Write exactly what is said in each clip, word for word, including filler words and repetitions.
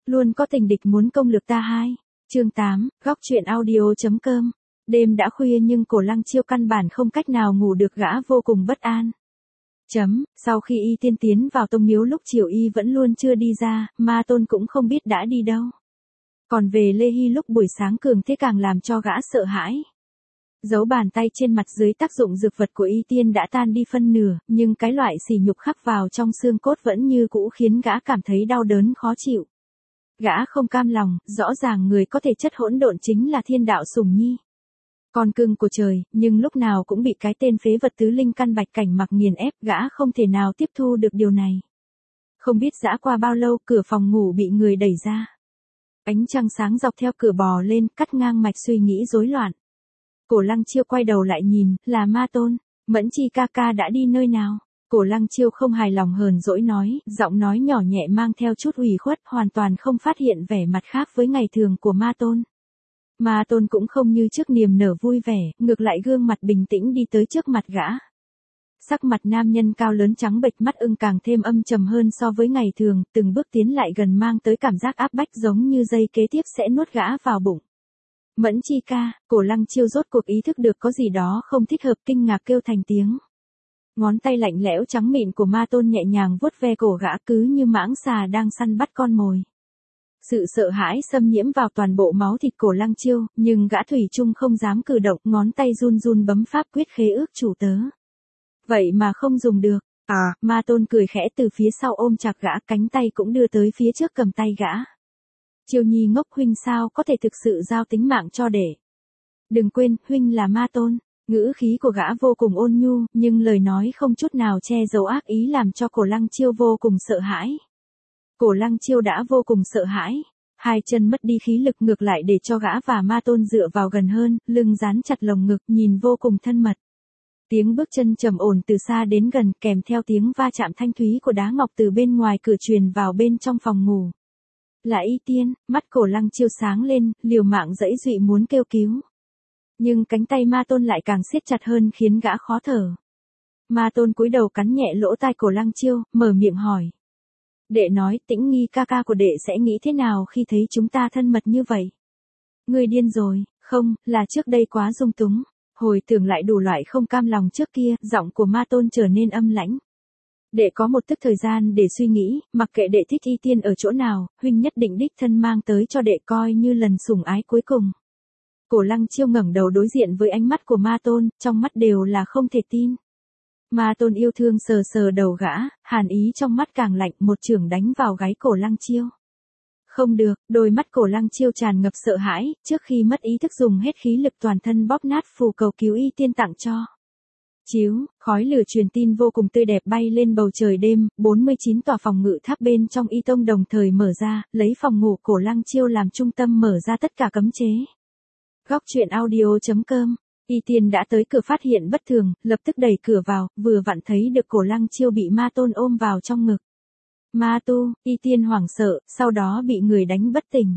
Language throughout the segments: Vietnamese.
Luôn có tình địch muốn công lược ta hai. Chương tám, góc truyện audio.com. Đêm đã khuya nhưng Cổ Lăng Chiêu căn bản không cách nào ngủ được, gã vô cùng bất an. Chấm, sau khi y tiên tiến vào tông miếu lúc chiều y vẫn luôn chưa đi ra, Ma Tôn cũng không biết đã đi đâu. Còn về Lê Hy lúc buổi sáng cường thế càng làm cho gã sợ hãi. Dấu bàn tay trên mặt dưới tác dụng dược vật của y tiên đã tan đi phân nửa, nhưng cái loại sỉ nhục khắc vào trong xương cốt vẫn như cũ khiến gã cảm thấy đau đớn khó chịu. Gã không cam lòng, rõ ràng người có thể chất hỗn độn chính là Thiên Đạo Sùng Nhi. Con cưng của trời, nhưng lúc nào cũng bị cái tên phế vật tứ linh căn Bạch Cảnh Mặc nghiền ép, gã không thể nào tiếp thu được điều này. Không biết dã qua bao lâu, cửa phòng ngủ bị người đẩy ra. Ánh trăng sáng dọc theo cửa bò lên, cắt ngang mạch suy nghĩ rối loạn. Cổ Lăng Chiêu quay đầu lại nhìn, là Ma Tôn. Mẫn Chi ca ca đã đi nơi nào? Cổ Lăng Chiêu không hài lòng hờn dỗi nói, giọng nói nhỏ nhẹ mang theo chút ủy khuất, hoàn toàn không phát hiện vẻ mặt khác với ngày thường của Ma Tôn. Ma Tôn cũng không như trước niềm nở vui vẻ, ngược lại gương mặt bình tĩnh đi tới trước mặt gã. Sắc mặt nam nhân cao lớn trắng bệch, mắt ưng càng thêm âm trầm hơn so với ngày thường, từng bước tiến lại gần mang tới cảm giác áp bách giống như dây kế tiếp sẽ nuốt gã vào bụng. Mẫn Chi ca, Cổ Lăng Chiêu rốt cuộc ý thức được có gì đó không thích hợp, kinh ngạc kêu thành tiếng. Ngón tay lạnh lẽo trắng mịn của Ma Tôn nhẹ nhàng vuốt ve cổ gã cứ như mãng xà đang săn bắt con mồi. Sự sợ hãi xâm nhiễm vào toàn bộ máu thịt Cổ Lăng Chiêu, nhưng gã thủy chung không dám cử động, ngón tay run run bấm pháp quyết khế ước chủ tớ. Vậy mà không dùng được. À, Ma Tôn cười khẽ từ phía sau ôm chặt gã, cánh tay cũng đưa tới phía trước cầm tay gã. Chiêu Nhi ngốc, huynh sao có thể thực sự giao tính mạng cho đệ. Đừng quên, huynh là Ma Tôn. Ngữ khí của gã vô cùng ôn nhu, nhưng lời nói không chút nào che giấu ác ý làm cho Cổ Lăng Chiêu vô cùng sợ hãi. Cổ Lăng Chiêu đã vô cùng sợ hãi. Hai chân mất đi khí lực, ngược lại để cho gã và Ma Tôn dựa vào gần hơn, lưng dán chặt lồng ngực, nhìn vô cùng thân mật. Tiếng bước chân trầm ổn từ xa đến gần, kèm theo tiếng va chạm thanh thúy của đá ngọc từ bên ngoài cửa truyền vào bên trong phòng ngủ. Là y tiên, mắt Cổ Lăng Chiêu sáng lên, liều mạng giãy giụy muốn kêu cứu. Nhưng cánh tay Ma Tôn lại càng siết chặt hơn khiến gã khó thở. Ma Tôn cúi đầu cắn nhẹ lỗ tai Cổ Lăng Chiêu, mở miệng hỏi. Đệ nói, Tĩnh Nghi ca ca của đệ sẽ nghĩ thế nào khi thấy chúng ta thân mật như vậy? Ngươi điên rồi, không, là trước đây quá dung túng. Hồi tưởng lại đủ loại không cam lòng trước kia, giọng của Ma Tôn trở nên âm lãnh. Đệ có một tức thời gian để suy nghĩ, mặc kệ đệ thích y tiên ở chỗ nào, huynh nhất định đích thân mang tới cho đệ coi như lần sủng ái cuối cùng. Cổ Lăng Chiêu ngẩng đầu đối diện với ánh mắt của Ma Tôn, trong mắt đều là không thể tin. Ma Tôn yêu thương sờ sờ đầu gã, hàn ý trong mắt càng lạnh, một chưởng đánh vào gáy Cổ Lăng Chiêu. Không được, đôi mắt Cổ Lăng Chiêu tràn ngập sợ hãi, trước khi mất ý thức dùng hết khí lực toàn thân bóp nát phù cầu cứu y tiên tặng cho. Chiếu, khói lửa truyền tin vô cùng tươi đẹp bay lên bầu trời đêm, bốn mươi chín tòa phòng ngự tháp bên trong y tông đồng thời mở ra, lấy phòng ngủ Cổ Lăng Chiêu làm trung tâm mở ra tất cả cấm chế. Góc truyện audio.com. Y tiên đã tới cửa phát hiện bất thường, lập tức đẩy cửa vào, vừa vặn thấy được Cổ Lăng Chiêu bị Ma Tôn ôm vào trong ngực. Ma tu, y tiên hoảng sợ, sau đó bị người đánh bất tỉnh.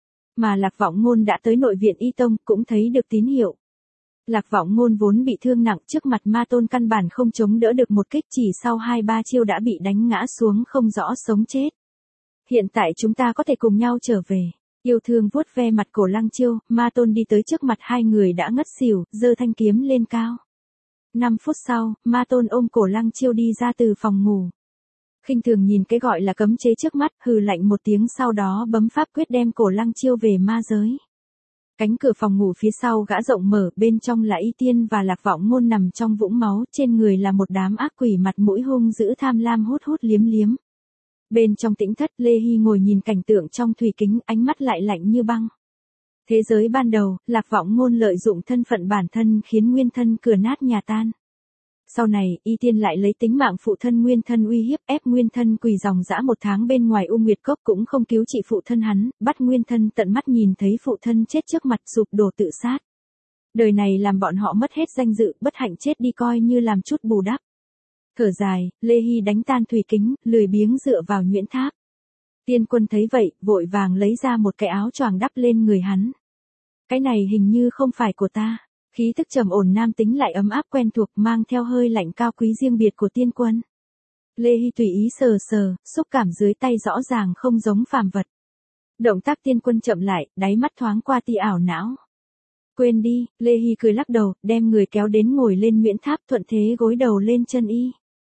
Mà Lạc Vọng Ngôn đã tới nội viện y tông, cũng thấy được tín hiệu. Lạc Vọng Ngôn vốn bị thương nặng, trước mặt Ma Tôn căn bản không chống đỡ được một kích, chỉ sau hai ba chiêu đã bị đánh ngã xuống không rõ sống chết. Hiện tại chúng ta có thể cùng nhau trở về. Yêu thương vuốt ve mặt Cổ Lăng Chiêu, Ma Tôn đi tới trước mặt hai người đã ngất xỉu, giơ thanh kiếm lên cao. Năm phút sau, Ma Tôn ôm Cổ Lăng Chiêu đi ra từ phòng ngủ. Khinh thường nhìn cái gọi là cấm chế trước mắt, hừ lạnh một tiếng, sau đó bấm pháp quyết đem Cổ Lăng Chiêu về ma giới. Cánh cửa phòng ngủ phía sau gã rộng mở, bên trong là y tiên và Lạc Vọng Ngôn nằm trong vũng máu, trên người là một đám ác quỷ mặt mũi hung dữ tham lam hút hút liếm liếm. Bên trong tĩnh thất, Lê Hy ngồi nhìn cảnh tượng trong thủy kính, ánh mắt lại lạnh như băng. Thế giới ban đầu, Lạc Vọng Ngôn lợi dụng thân phận bản thân khiến nguyên thân cửa nát nhà tan. Sau này, y tiên lại lấy tính mạng phụ thân nguyên thân uy hiếp, ép nguyên thân quỳ dòng dã một tháng bên ngoài U Nguyệt Cốc cũng không cứu trị phụ thân hắn, bắt nguyên thân tận mắt nhìn thấy phụ thân chết trước mặt sụp đổ tự sát. Đời này làm bọn họ mất hết danh dự, bất hạnh chết đi coi như làm chút bù đắp. Thở dài, Lê Hy đánh tan thủy kính, lười biếng dựa vào nhuyễn tháp. Tiên Quân thấy vậy, vội vàng lấy ra một cái áo choàng đắp lên người hắn. Cái này hình như không phải của ta. Khí thức trầm ổn nam tính lại ấm áp quen thuộc, mang theo hơi lạnh cao quý riêng biệt của Tiên Quân. Lê Hy tùy ý sờ sờ, xúc cảm dưới tay rõ ràng không giống phàm vật. Động tác Tiên Quân chậm lại, đáy mắt thoáng qua tia ảo não. Quên đi, Lê Hy cười lắc đầu, đem người kéo đến ngồi lên Nguyễn Tháp, thuận thế gối đầu lên chân y.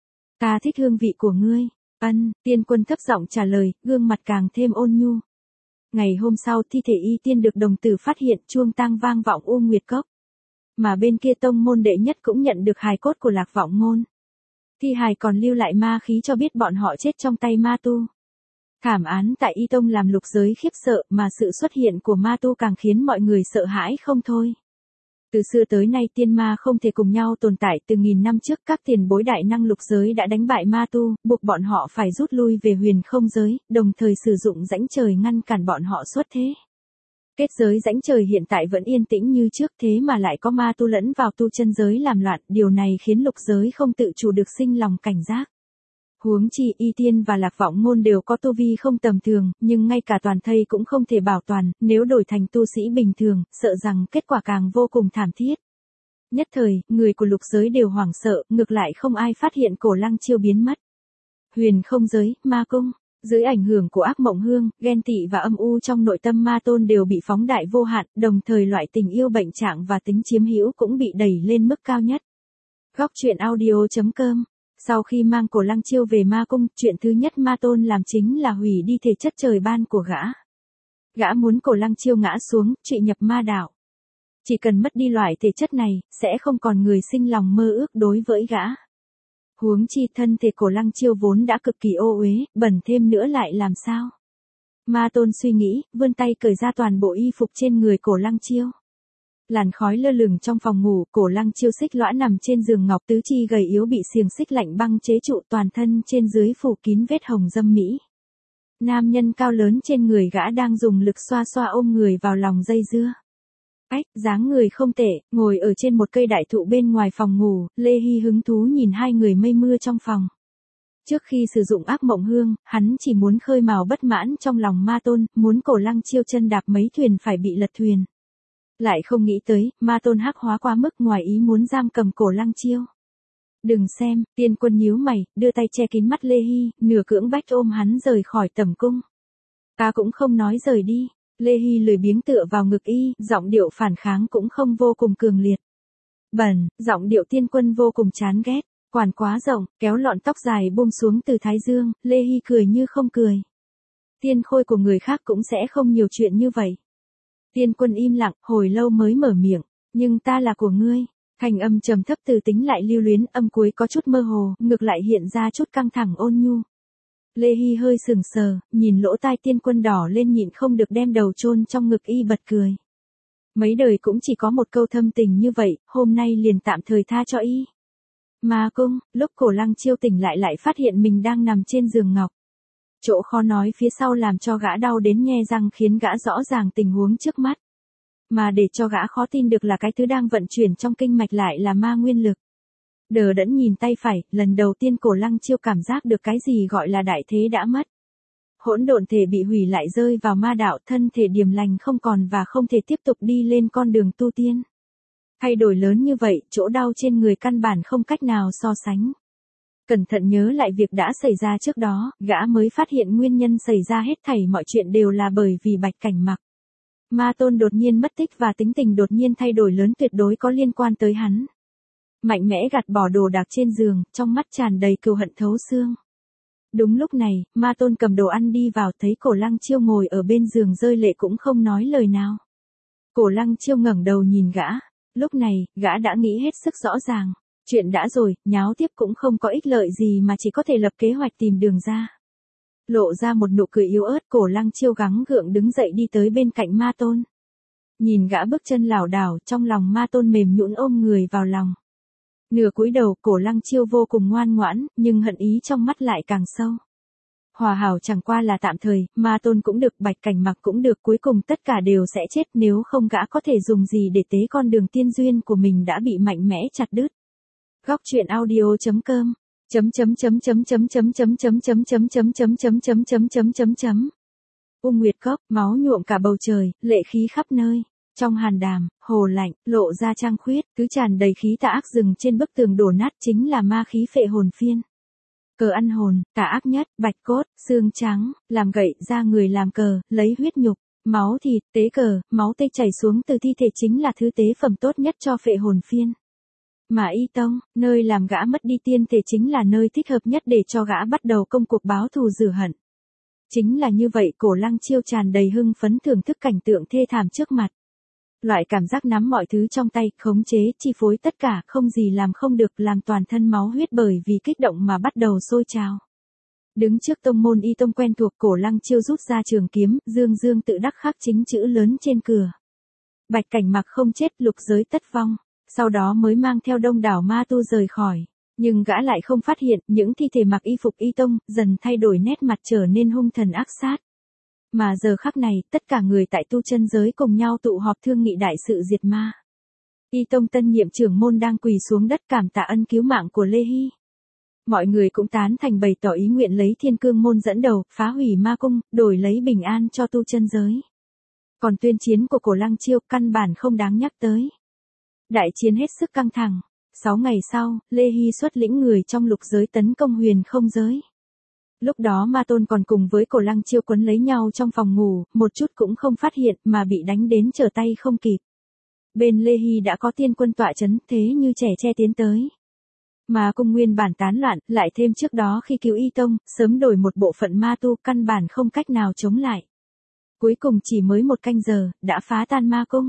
Ta thích hương vị của ngươi. Ân, Tiên Quân thấp giọng trả lời, gương mặt càng thêm ôn nhu. Ngày hôm sau thi thể y tiên được đồng tử phát hiện, chuông tang vang vọng U Nguyệt Cốc. Mà bên kia tông môn đệ nhất cũng nhận được hài cốt của Lạc Vọng Ngôn. Thi hài còn lưu lại ma khí cho biết bọn họ chết trong tay ma tu. Thảm án tại Y Tông làm lục giới khiếp sợ, mà sự xuất hiện của ma tu càng khiến mọi người sợ hãi không thôi. Từ xưa tới nay tiên ma không thể cùng nhau tồn tại, từ nghìn năm trước các tiền bối đại năng lục giới đã đánh bại ma tu, buộc bọn họ phải rút lui về huyền không giới, đồng thời sử dụng rãnh trời ngăn cản bọn họ xuất thế. Kết giới rãnh trời hiện tại vẫn yên tĩnh như trước, thế mà lại có ma tu lẫn vào tu chân giới làm loạn, điều này khiến lục giới không tự chủ được sinh lòng cảnh giác. Huống chi Y Tiên và Lạc Vọng Ngôn đều có tu vi không tầm thường, nhưng ngay cả toàn thây cũng không thể bảo toàn, nếu đổi thành tu sĩ bình thường, sợ rằng kết quả càng vô cùng thảm thiết. Nhất thời, người của lục giới đều hoảng sợ, ngược lại không ai phát hiện Cổ Lăng Chiêu biến mất. Huyền không giới, ma cung, dưới ảnh hưởng của ác mộng hương, ghen tị và âm u trong nội tâm ma tôn đều bị phóng đại vô hạn, đồng thời loại tình yêu bệnh trạng và tính chiếm hữu cũng bị đẩy lên mức cao nhất. Góc truyện audio chấm com. Sau khi mang Cổ Lăng Chiêu về ma cung, chuyện thứ nhất ma tôn làm chính là hủy đi thể chất trời ban của gã. Gã muốn Cổ Lăng Chiêu ngã xuống, trụy nhập ma đạo. Chỉ cần mất đi loại thể chất này, sẽ không còn người sinh lòng mơ ước đối với gã. Huống chi thân thể Cổ Lăng Chiêu vốn đã cực kỳ ô uế, bẩn thêm nữa lại làm sao? Ma tôn suy nghĩ, vươn tay cởi ra toàn bộ y phục trên người Cổ Lăng Chiêu. Làn khói lơ lửng trong phòng ngủ, Cổ Lăng Chiêu xích lõa nằm trên giường ngọc, tứ chi gầy yếu bị xiềng xích lạnh băng chế trụ, toàn thân trên dưới phủ kín vết hồng dâm mỹ. Nam nhân cao lớn trên người gã đang dùng lực xoa xoa ôm người vào lòng dây dưa. Ách, dáng người không tệ, ngồi ở trên một cây đại thụ bên ngoài phòng ngủ, Lê Hy hứng thú nhìn hai người mây mưa trong phòng. Trước khi sử dụng ác mộng hương, hắn chỉ muốn khơi mào bất mãn trong lòng ma tôn, muốn Cổ Lăng Chiêu chân đạp mấy thuyền phải bị lật thuyền. Lại không nghĩ tới, ma tôn hắc hóa quá mức, ngoài ý muốn giam cầm Cổ Lăng Chiêu. Đừng xem, Tiên Quân nhíu mày, đưa tay che kín mắt Lê Hy, nửa cưỡng bách ôm hắn rời khỏi tẩm cung. Ta cũng không nói rời đi. Lê Hy lười biếng tựa vào ngực y, giọng điệu phản kháng cũng không vô cùng cường liệt. Bẩn, giọng điệu Tiên Quân vô cùng chán ghét, quản quá rộng, kéo lọn tóc dài buông xuống từ thái dương, Lê Hy cười như không cười. Tiên khôi của người khác cũng sẽ không nhiều chuyện như vậy. Tiên Quân im lặng, hồi lâu mới mở miệng, nhưng ta là của ngươi. Thanh âm trầm thấp từ tính lại lưu luyến, âm cuối có chút mơ hồ, ngược lại hiện ra chút căng thẳng ôn nhu. Lê Hy hơi sừng sờ, nhìn lỗ tai Tiên Quân đỏ lên nhịn không được đem đầu chôn trong ngực y bật cười. Mấy đời cũng chỉ có một câu thâm tình như vậy, hôm nay liền tạm thời tha cho y. Ma cung, lúc Cổ Lăng Chiêu tỉnh lại lại phát hiện mình đang nằm trên giường ngọc. Chỗ khó nói phía sau làm cho gã đau đến nhe răng, khiến gã rõ ràng tình huống trước mắt. Mà để cho gã khó tin được là cái thứ đang vận chuyển trong kinh mạch lại là ma nguyên lực. Đờ đẫn nhìn tay phải, lần đầu tiên Cổ Lăng Chiêu cảm giác được cái gì gọi là đại thế đã mất. Hỗn độn thể bị hủy lại rơi vào ma đạo, thân thể điềm lành không còn và không thể tiếp tục đi lên con đường tu tiên. Thay đổi lớn như vậy, chỗ đau trên người căn bản không cách nào so sánh. Cẩn thận nhớ lại việc đã xảy ra trước đó, gã mới phát hiện nguyên nhân xảy ra hết thảy mọi chuyện đều là bởi vì Bạch Cảnh Mặc. Ma tôn đột nhiên mất tích và tính tình đột nhiên thay đổi lớn tuyệt đối có liên quan tới hắn. Mạnh mẽ gạt bỏ đồ đạc trên giường, trong mắt tràn đầy cừu hận thấu xương. Đúng lúc này, ma tôn cầm đồ ăn đi vào, thấy Cổ Lăng Chiêu ngồi ở bên giường rơi lệ cũng không nói lời nào. Cổ Lăng Chiêu ngẩng đầu nhìn gã, lúc này, gã đã nghĩ hết sức rõ ràng. Chuyện đã rồi, nháo tiếp cũng không có ích lợi gì mà chỉ có thể lập kế hoạch tìm đường ra. Lộ ra một nụ cười yếu ớt, Cổ Lăng Chiêu gắng gượng đứng dậy đi tới bên cạnh ma tôn. Nhìn gã bước chân lảo đảo, trong lòng ma tôn mềm nhũn ôm người vào lòng. Nửa cúi đầu, Cổ Lăng Chiêu vô cùng ngoan ngoãn, nhưng hận ý trong mắt lại càng sâu. Hòa hảo chẳng qua là tạm thời, ma tôn cũng được, Bạch Cảnh Mặc cũng được, cuối cùng tất cả đều sẽ chết, nếu không gã có thể dùng gì để tế con đường tiên duyên của mình đã bị mạnh mẽ chặt đứt. Góc truyện audio chấm com chấm chấm chấm chấm chấm chấm chấm chấm chấm chấm chấm chấm chấm chấm chấm chấm chấm chấm. U Nguyệt Cốc, máu nhuộm cả bầu trời, lệ khí khắp nơi. Trong hàn đàm, hồ lạnh, lộ ra trăng khuyết, cứ tràn đầy khí tà ác rừng trên bức tường đổ nát, chính là ma khí phệ hồn phiên. Cờ ăn hồn, tà ác nhất, bạch cốt, xương trắng, làm gậy, da người làm cờ, lấy huyết nhục, máu thịt, tế cờ, máu tươi chảy xuống từ thi thể chính là thứ tế phẩm tốt nhất cho phệ hồn phiên. Mà Y Tông, nơi làm gã mất đi tiên thể chính là nơi thích hợp nhất để cho gã bắt đầu công cuộc báo thù rửa hận. Chính là như vậy, Cổ Lăng Chiêu tràn đầy hưng phấn thưởng thức cảnh tượng thê thảm trước mặt. Loại cảm giác nắm mọi thứ trong tay, khống chế, chi phối tất cả, không gì làm không được, làm toàn thân máu huyết bởi vì kích động mà bắt đầu sôi trào. Đứng trước tông môn Y Tông quen thuộc, Cổ Lăng Chiêu rút ra trường kiếm, dương dương tự đắc khắc chính chữ lớn trên cửa. Bạch Cảnh Mặc không chết, lục giới tất vong. Sau đó mới mang theo đông đảo ma tu rời khỏi. Nhưng gã lại không phát hiện, những thi thể mặc y phục Y Tông, dần thay đổi nét mặt trở nên hung thần ác sát. Mà giờ khắc này, tất cả người tại tu chân giới cùng nhau tụ họp thương nghị đại sự diệt ma. Y Tông tân nhiệm trưởng môn đang quỳ xuống đất cảm tạ ân cứu mạng của Lê Hy. Mọi người cũng tán thành bày tỏ ý nguyện lấy Thiên Cương môn dẫn đầu, phá hủy ma cung, đổi lấy bình an cho tu chân giới. Còn tuyên chiến của Cổ Lăng Chiêu căn bản không đáng nhắc tới. Đại chiến hết sức căng thẳng. Sáu ngày sau, Lê Hy xuất lĩnh người trong lục giới tấn công huyền không giới. Lúc đó Ma Tôn còn cùng với Cổ Lăng Chiêu quấn lấy nhau trong phòng ngủ, một chút cũng không phát hiện mà bị đánh đến trở tay không kịp. Bên Lê Hy đã có tiên quân tọa chấn, thế như trẻ tre tiến tới. Mà cung nguyên bản tán loạn, lại thêm trước đó khi cứu Y Tông, sớm đổi một bộ phận ma tu căn bản không cách nào chống lại. Cuối cùng chỉ mới một canh giờ, đã phá tan ma cung.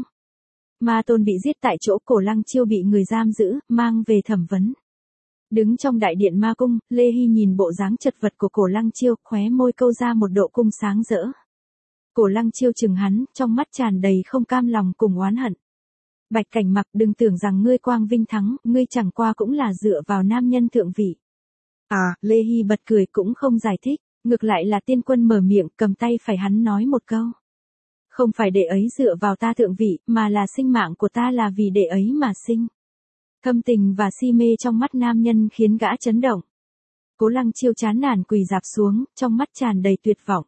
Ma Tôn bị giết tại chỗ, Cổ Lăng Chiêu bị người giam giữ, mang về thẩm vấn. Đứng trong đại điện ma cung, Lê Hy nhìn bộ dáng chật vật của Cổ Lăng Chiêu, khóe môi câu ra một độ cung sáng rỡ. Cổ Lăng Chiêu chừng hắn, trong mắt tràn đầy không cam lòng cùng oán hận. Bạch Cảnh Mặc, đừng tưởng rằng ngươi quang vinh thắng, ngươi chẳng qua cũng là dựa vào nam nhân thượng vị. À, Lê Hy bật cười cũng không giải thích, ngược lại là tiên quân mở miệng, cầm tay phải hắn nói một câu. Không phải đệ ấy dựa vào ta thượng vị, mà là sinh mạng của ta là vì đệ ấy mà sinh. Thâm tình và si mê trong mắt nam nhân khiến gã chấn động. Cố Lăng Chiêu chán nản quỳ rạp xuống, trong mắt tràn đầy tuyệt vọng.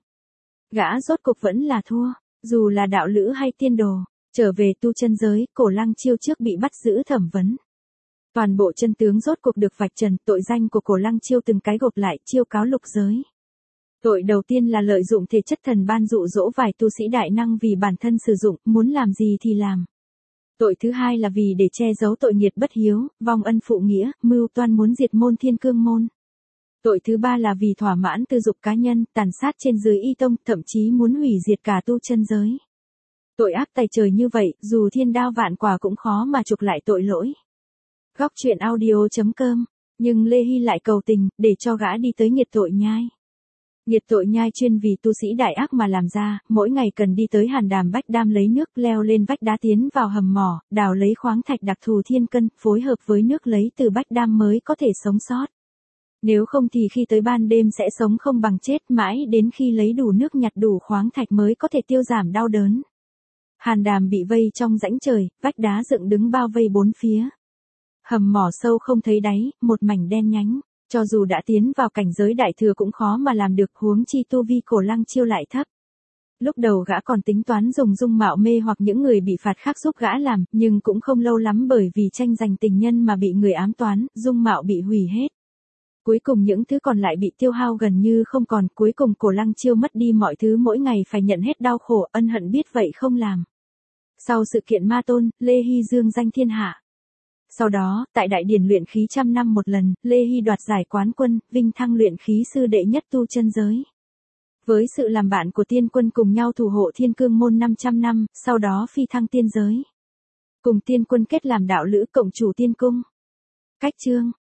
Gã rốt cục vẫn là thua, dù là đạo lữ hay tiên đồ. Trở về tu chân giới, Cổ Lăng Chiêu trước bị bắt giữ thẩm vấn. Toàn bộ chân tướng rốt cuộc được vạch trần, tội danh của Cổ Lăng Chiêu từng cái gộp lại, chiêu cáo lục giới. Tội đầu tiên là lợi dụng thể chất thần ban dụ dỗ vài tu sĩ đại năng vì bản thân sử dụng, muốn làm gì thì làm. Tội thứ hai là vì để che giấu tội nghiệt bất hiếu, vong ân phụ nghĩa, mưu toan muốn diệt môn Thiên Cương môn. Tội thứ ba là vì thỏa mãn tư dục cá nhân, tàn sát trên dưới Y Tông, thậm chí muốn hủy diệt cả tu chân giới. Tội ác tày trời như vậy, dù thiên đao vạn quả cũng khó mà chuộc lại tội lỗi. Góc truyện audio chấm com, nhưng Lê Hy lại cầu tình, để cho gã đi tới nghiệt tội nhai. Nghiệt tội nhai chuyên vì tu sĩ đại ác mà làm ra, mỗi ngày cần đi tới hàn đàm bách đam lấy nước, leo lên vách đá tiến vào hầm mỏ, đào lấy khoáng thạch đặc thù thiên cân, phối hợp với nước lấy từ bách đam mới có thể sống sót. Nếu không thì khi tới ban đêm sẽ sống không bằng chết, mãi đến khi lấy đủ nước nhặt đủ khoáng thạch mới có thể tiêu giảm đau đớn. Hàn đàm bị vây trong rãnh trời, vách đá dựng đứng bao vây bốn phía. Hầm mỏ sâu không thấy đáy, một mảnh đen nhánh. Cho dù đã tiến vào cảnh giới đại thừa cũng khó mà làm được, huống chi tu vi Cổ Lăng Chiêu lại thấp. Lúc đầu gã còn tính toán dùng dung mạo mê hoặc những người bị phạt khác giúp gã làm, nhưng cũng không lâu lắm bởi vì tranh giành tình nhân mà bị người ám toán, dung mạo bị hủy hết. Cuối cùng những thứ còn lại bị tiêu hao gần như không còn, cuối cùng Cổ Lăng Chiêu mất đi mọi thứ, mỗi ngày phải nhận hết đau khổ, ân hận biết vậy không làm. Sau sự kiện Ma Tôn, Lê Hy dương danh thiên hạ. Sau đó, tại đại điển luyện khí trăm năm một lần, Lê Hy đoạt giải quán quân, vinh thăng luyện khí sư đệ nhất tu chân giới. Với sự làm bạn của tiên quân cùng nhau thủ hộ Thiên Cương môn năm trăm năm, sau đó phi thăng tiên giới. Cùng tiên quân kết làm đạo lữ cộng chủ tiên cung. Cách chương